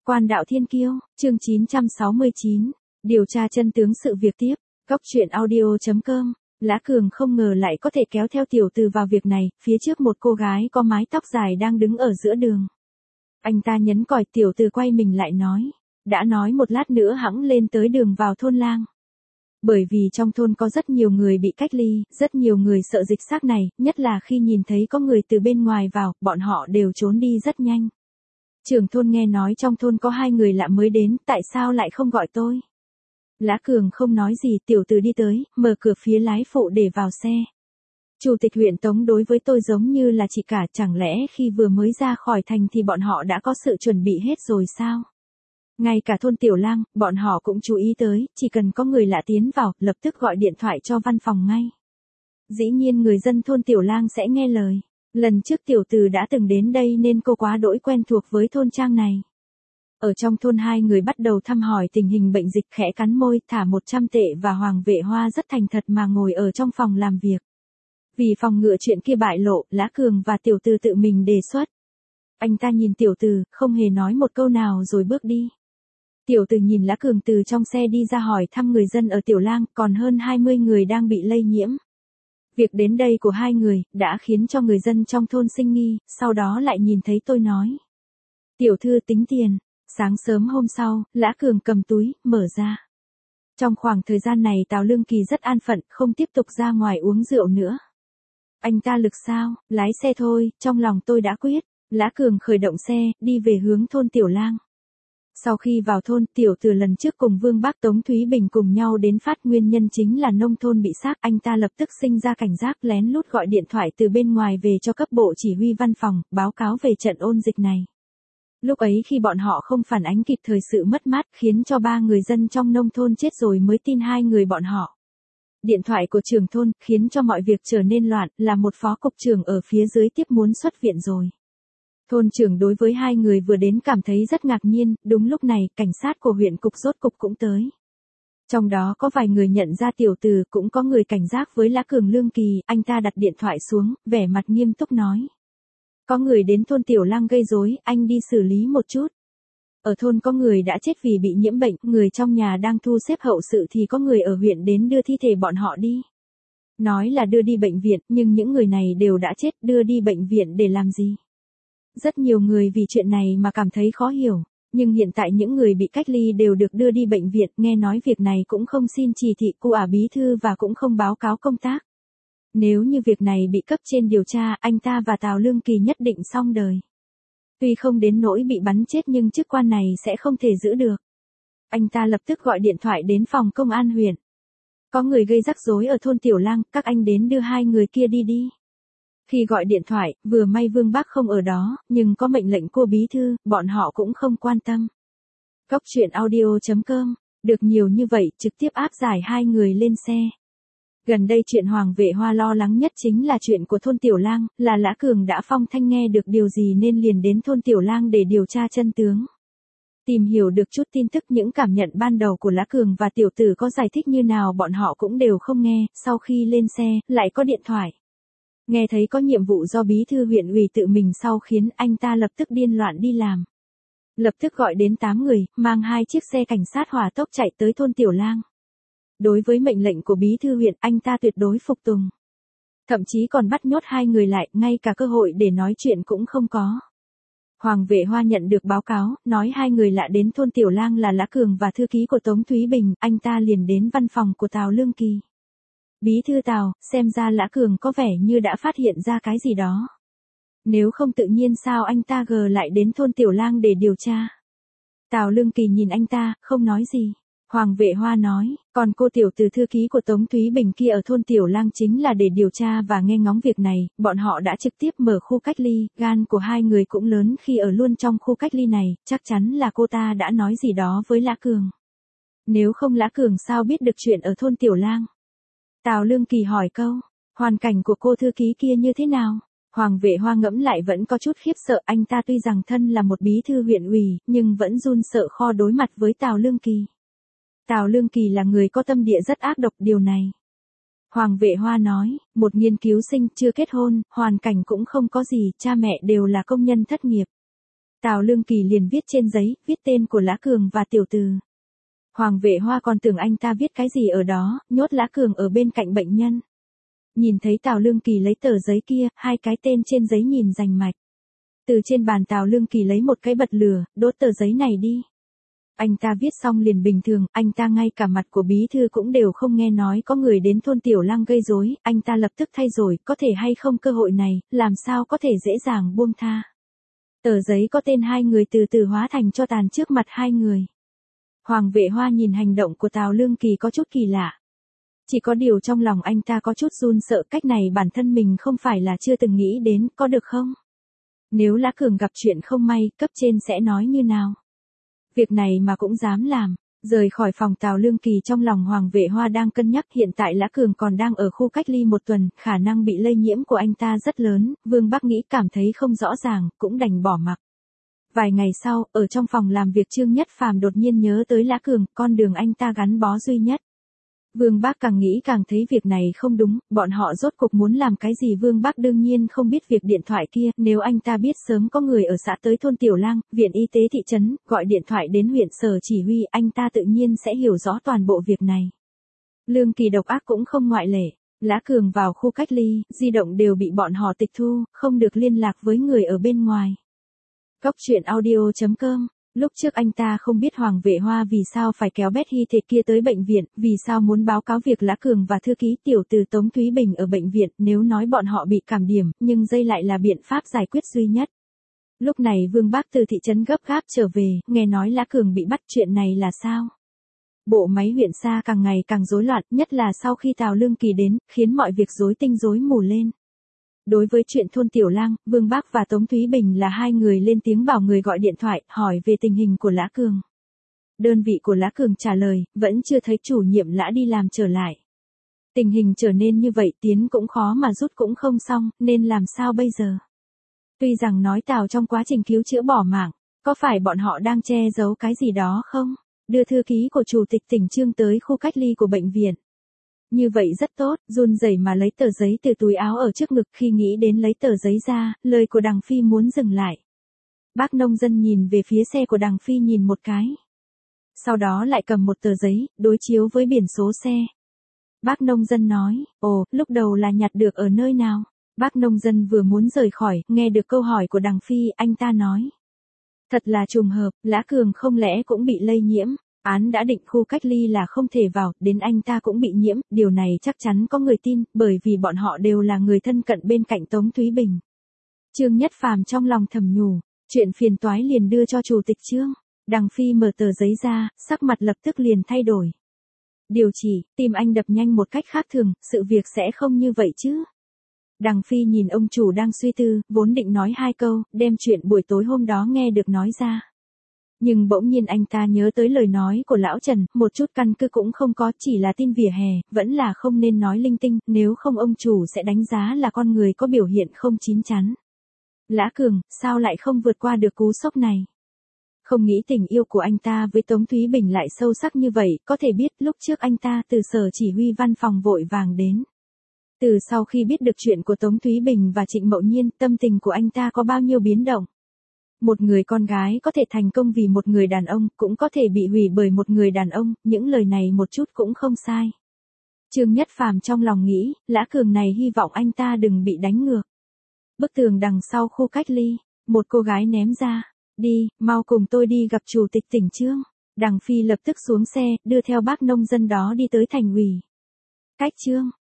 Quan đạo thiên kiêu, chương 969, điều tra chân tướng sự việc tiếp, góc truyện audio.com. Lã Cường không ngờ lại có thể kéo theo tiểu từ vào việc này, phía trước một cô gái có mái tóc dài đang đứng ở giữa đường. Anh ta nhấn còi, tiểu từ quay mình lại nói, đã nói một lát nữa hẵng lên tới đường vào thôn lang. Bởi vì trong thôn có rất nhiều người bị cách ly, rất nhiều người sợ dịch xác này, nhất là khi nhìn thấy có người từ bên ngoài vào, bọn họ đều trốn đi rất nhanh. Trưởng thôn nghe nói trong thôn có 2 người lạ mới đến, tại sao lại không gọi tôi? Lã Cường không nói gì, tiểu từ đi tới, mở cửa phía lái phụ để vào xe. Chủ tịch huyện Tống đối với tôi giống như là chị cả, chẳng lẽ khi vừa mới ra khỏi thành thì bọn họ đã có sự chuẩn bị hết rồi sao? Ngay cả thôn Tiểu Lang, bọn họ cũng chú ý tới, chỉ cần có người lạ tiến vào, lập tức gọi điện thoại cho văn phòng ngay. Dĩ nhiên người dân thôn Tiểu Lang sẽ nghe lời. Lần trước tiểu từ đã từng đến đây nên cô quá đỗi quen thuộc với thôn trang này. Ở trong thôn 2 người bắt đầu thăm hỏi tình hình bệnh dịch, khẽ cắn môi, thả 100 tệ và Hoàng Vệ Hoa rất thành thật mà ngồi ở trong phòng làm việc. Vì phòng ngừa chuyện kia bại lộ, Lã Cường và tiểu từ tự mình đề xuất. Anh ta nhìn tiểu từ, không hề nói một câu nào rồi bước đi. Tiểu từ nhìn Lã Cường từ trong xe đi ra hỏi thăm người dân ở Tiểu Lang, còn hơn 20 người đang bị lây nhiễm. Việc đến đây của 2 người, đã khiến cho người dân trong thôn sinh nghi, sau đó lại nhìn thấy tôi nói. Tiểu thư tính tiền. Sáng sớm hôm sau, Lã Cường cầm túi, mở ra. Trong khoảng thời gian này Tào Lương Kỳ rất an phận, không tiếp tục ra ngoài uống rượu nữa. Anh ta lực sao, lái xe thôi, trong lòng tôi đã quyết. Lã Cường khởi động xe, đi về hướng thôn Tiểu Lang. Sau khi vào thôn, tiểu từ lần trước cùng Vương Bác Tống Thúy Bình cùng nhau đến phát, nguyên nhân chính là nông thôn bị xác, anh ta lập tức sinh ra cảnh giác, lén lút gọi điện thoại từ bên ngoài về cho cấp bộ chỉ huy văn phòng, báo cáo về trận ôn dịch này. Lúc ấy khi bọn họ không phản ánh kịp thời sự mất mát, khiến cho 3 người dân trong nông thôn chết rồi mới tin 2 người bọn họ. Điện thoại của trưởng thôn, khiến cho mọi việc trở nên loạn, là một phó cục trưởng ở phía dưới tiếp muốn xuất viện rồi. Thôn trưởng đối với 2 người vừa đến cảm thấy rất ngạc nhiên, đúng lúc này, cảnh sát của huyện cục rốt cục cũng tới. Trong đó có vài người nhận ra tiểu từ, cũng có người cảnh giác với Lã Cường. Lương Kỳ, anh ta đặt điện thoại xuống, vẻ mặt nghiêm túc nói. Có người đến thôn Tiểu Lang gây rối, anh đi xử lý một chút. Ở thôn có người đã chết vì bị nhiễm bệnh, người trong nhà đang thu xếp hậu sự thì có người ở huyện đến đưa thi thể bọn họ đi. Nói là đưa đi bệnh viện, nhưng những người này đều đã chết, đưa đi bệnh viện để làm gì? Rất nhiều người vì chuyện này mà cảm thấy khó hiểu, nhưng hiện tại những người bị cách ly đều được đưa đi bệnh viện, nghe nói việc này cũng không xin chỉ thị của bí thư và cũng không báo cáo công tác. Nếu như việc này bị cấp trên điều tra, anh ta và Tào Lương Kỳ nhất định xong đời. Tuy không đến nỗi bị bắn chết nhưng chức quan này sẽ không thể giữ được. Anh ta lập tức gọi điện thoại đến phòng công an huyện. Có người gây rắc rối ở thôn Tiểu Lang, các anh đến đưa 2 người kia đi đi. Khi gọi điện thoại, vừa may Vương Bác không ở đó, nhưng có mệnh lệnh của bí thư, bọn họ cũng không quan tâm. Góc truyện audio.com, được nhiều như vậy, trực tiếp áp giải 2 người lên xe. Gần đây chuyện Hoàng Vệ Hoa lo lắng nhất chính là chuyện của thôn Tiểu Lang, là Lã Cường đã phong thanh nghe được điều gì nên liền đến thôn Tiểu Lang để điều tra chân tướng. Tìm hiểu được chút tin tức, những cảm nhận ban đầu của Lã Cường và tiểu tử có giải thích như nào bọn họ cũng đều không nghe, sau khi lên xe, lại có điện thoại. Nghe thấy có nhiệm vụ do bí thư huyện ủy tự mình sau khiến anh ta lập tức điên loạn đi làm. Lập tức gọi đến 8 người, mang 2 chiếc xe cảnh sát hỏa tốc chạy tới thôn Tiểu Lang. Đối với mệnh lệnh của bí thư huyện, anh ta tuyệt đối phục tùng. Thậm chí còn bắt nhốt 2 người lại, ngay cả cơ hội để nói chuyện cũng không có. Hoàng Vệ Hoa nhận được báo cáo, nói 2 người lạ đến thôn Tiểu Lang là Lã Cường và thư ký của Tống Thúy Bình, anh ta liền đến văn phòng của Tào Lương Kỳ. Bí thư Tào, xem ra Lã Cường có vẻ như đã phát hiện ra cái gì đó. Nếu không tự nhiên sao anh ta lại đến thôn Tiểu Lang để điều tra. Tào Lương Kỳ nhìn anh ta, không nói gì. Hoàng Vệ Hoa nói, còn cô tiểu từ thư ký của Tống Thúy Bình kia ở thôn Tiểu Lang chính là để điều tra và nghe ngóng việc này, bọn họ đã trực tiếp mở khu cách ly, gan của 2 người cũng lớn khi ở luôn trong khu cách ly này, chắc chắn là cô ta đã nói gì đó với Lã Cường. Nếu không Lã Cường sao biết được chuyện ở thôn Tiểu Lang? Tào Lương Kỳ hỏi câu, hoàn cảnh của cô thư ký kia như thế nào? Hoàng Vệ Hoa ngẫm lại vẫn có chút khiếp sợ, anh ta tuy rằng thân là một bí thư huyện ủy, nhưng vẫn run sợ kho đối mặt với Tào Lương Kỳ. Tào Lương Kỳ là người có tâm địa rất ác độc, điều này. Hoàng Vệ Hoa nói, một nghiên cứu sinh chưa kết hôn, hoàn cảnh cũng không có gì, cha mẹ đều là công nhân thất nghiệp. Tào Lương Kỳ liền viết trên giấy, viết tên của Lã Cường và tiểu từ. Hoàng Vệ Hoa còn tưởng anh ta viết cái gì ở đó, nhốt Lã Cường ở bên cạnh bệnh nhân. Nhìn thấy Tào Lương Kỳ lấy tờ giấy kia, hai cái tên trên giấy nhìn rành mạch. Từ trên bàn Tào Lương Kỳ lấy một cái bật lửa, đốt tờ giấy này đi. Anh ta viết xong liền bình thường, anh ta ngay cả mặt của bí thư cũng đều không nghe nói có người đến thôn Tiểu Lăng gây rối, anh ta lập tức thay rồi, có thể hay không cơ hội này, làm sao có thể dễ dàng buông tha. Tờ giấy có tên hai người từ từ hóa thành tro tàn trước mặt hai người. Hoàng Vệ Hoa nhìn hành động của Tào Lương Kỳ có chút kỳ lạ. Chỉ có điều trong lòng anh ta có chút run sợ, cách này bản thân mình không phải là chưa từng nghĩ đến, có được không? Nếu Lã Cường gặp chuyện không may, cấp trên sẽ nói như nào? Việc này mà cũng dám làm. Rời khỏi phòng Tào Lương Kỳ trong lòng Hoàng Vệ Hoa đang cân nhắc, hiện tại Lã Cường còn đang ở khu cách ly một tuần, khả năng bị lây nhiễm của anh ta rất lớn, Vương Bắc nghĩ cảm thấy không rõ ràng, cũng đành bỏ mặc. Vài ngày sau, ở trong phòng làm việc Trương Nhất Phàm đột nhiên nhớ tới Lã Cường, con đường anh ta gắn bó duy nhất. Vương Bác càng nghĩ càng thấy việc này không đúng, bọn họ rốt cuộc muốn làm cái gì? Vương Bác đương nhiên không biết việc điện thoại kia, nếu anh ta biết sớm có người ở xã tới thôn Tiểu Lang, viện y tế thị trấn, gọi điện thoại đến huyện sở chỉ huy, anh ta tự nhiên sẽ hiểu rõ toàn bộ việc này. Lương Kỳ độc ác cũng không ngoại lệ. Lã Cường vào khu cách ly, di động đều bị bọn họ tịch thu, không được liên lạc với người ở bên ngoài. Góc truyện audio.com. Lúc trước anh ta không biết Hoàng Vệ Hoa vì sao phải kéo Bét Hy Thệ kia tới bệnh viện, vì sao muốn báo cáo việc Lã Cường và thư ký tiểu từ Tống Thúy Bình ở bệnh viện, nếu nói bọn họ bị cảm điểm, nhưng dây lại là biện pháp giải quyết duy nhất. Lúc này Vương Bác từ thị trấn gấp gáp trở về, nghe nói Lã Cường bị bắt, chuyện này là sao? Bộ máy huyện xa càng ngày càng rối loạn, nhất là sau khi Tào Lương Kỳ đến, khiến mọi việc rối tinh rối mù lên. Đối với chuyện thôn Tiểu Lang, Vương Bác và Tống Thúy Bình là hai người lên tiếng bảo người gọi điện thoại, hỏi về tình hình của Lã Cường. Đơn vị của Lã Cường trả lời, vẫn chưa thấy chủ nhiệm Lã đi làm trở lại. Tình hình trở nên như vậy, tiến cũng khó mà rút cũng không xong, nên làm sao bây giờ? Tuy rằng nói Tào trong quá trình cứu chữa bỏ mạng, có phải bọn họ đang che giấu cái gì đó không? Đưa thư ký của chủ tịch tỉnh Trương tới khu cách ly của bệnh viện. Như vậy rất tốt, run rẩy mà lấy tờ giấy từ túi áo ở trước ngực, khi nghĩ đến lấy tờ giấy ra, lời của Đằng Phi muốn dừng lại. Bác nông dân nhìn về phía xe của Đằng Phi nhìn một cái. Sau đó lại cầm một tờ giấy, đối chiếu với biển số xe. Bác nông dân nói, ồ, lúc đầu là nhặt được ở nơi nào? Bác nông dân vừa muốn rời khỏi, nghe được câu hỏi của Đằng Phi, anh ta nói. Thật là trùng hợp, Lã Cường không lẽ cũng bị lây nhiễm? Án đã định khu cách ly là không thể vào, đến anh ta cũng bị nhiễm, điều này chắc chắn có người tin, bởi vì bọn họ đều là người thân cận bên cạnh Tống Thúy Bình. Trương Nhất Phàm trong lòng thầm nhủ, chuyện phiền toái liền đưa cho chủ tịch Trương. Đằng Phi mở tờ giấy ra, sắc mặt lập tức liền thay đổi. Điều chỉ, tim anh đập nhanh một cách khác thường, sự việc sẽ không như vậy chứ. Đằng Phi nhìn ông chủ đang suy tư, vốn định nói hai câu, đem chuyện buổi tối hôm đó nghe được nói ra. Nhưng bỗng nhiên anh ta nhớ tới lời nói của lão Trần, một chút căn cứ cũng không có, chỉ là tin vỉa hè, vẫn là không nên nói linh tinh, nếu không ông chủ sẽ đánh giá là con người có biểu hiện không chín chắn. Lã Cường, sao lại không vượt qua được cú sốc này? Không nghĩ tình yêu của anh ta với Tống Thúy Bình lại sâu sắc như vậy, có thể biết lúc trước anh ta từ sở chỉ huy văn phòng vội vàng đến. Từ sau khi biết được chuyện của Tống Thúy Bình và Trịnh Mậu Nhiên, tâm tình của anh ta có bao nhiêu biến động? Một người con gái có thể thành công vì một người đàn ông, cũng có thể bị hủy bởi một người đàn ông, những lời này một chút cũng không sai. Trương Nhất Phàm trong lòng nghĩ, Lã Cường này hy vọng anh ta đừng bị đánh ngược. Bức tường đằng sau khu cách ly, một cô gái ném ra, đi, mau cùng tôi đi gặp chủ tịch tỉnh Trương. Đằng Phi lập tức xuống xe, đưa theo bác nông dân đó đi tới thành ủy. Cách Trương,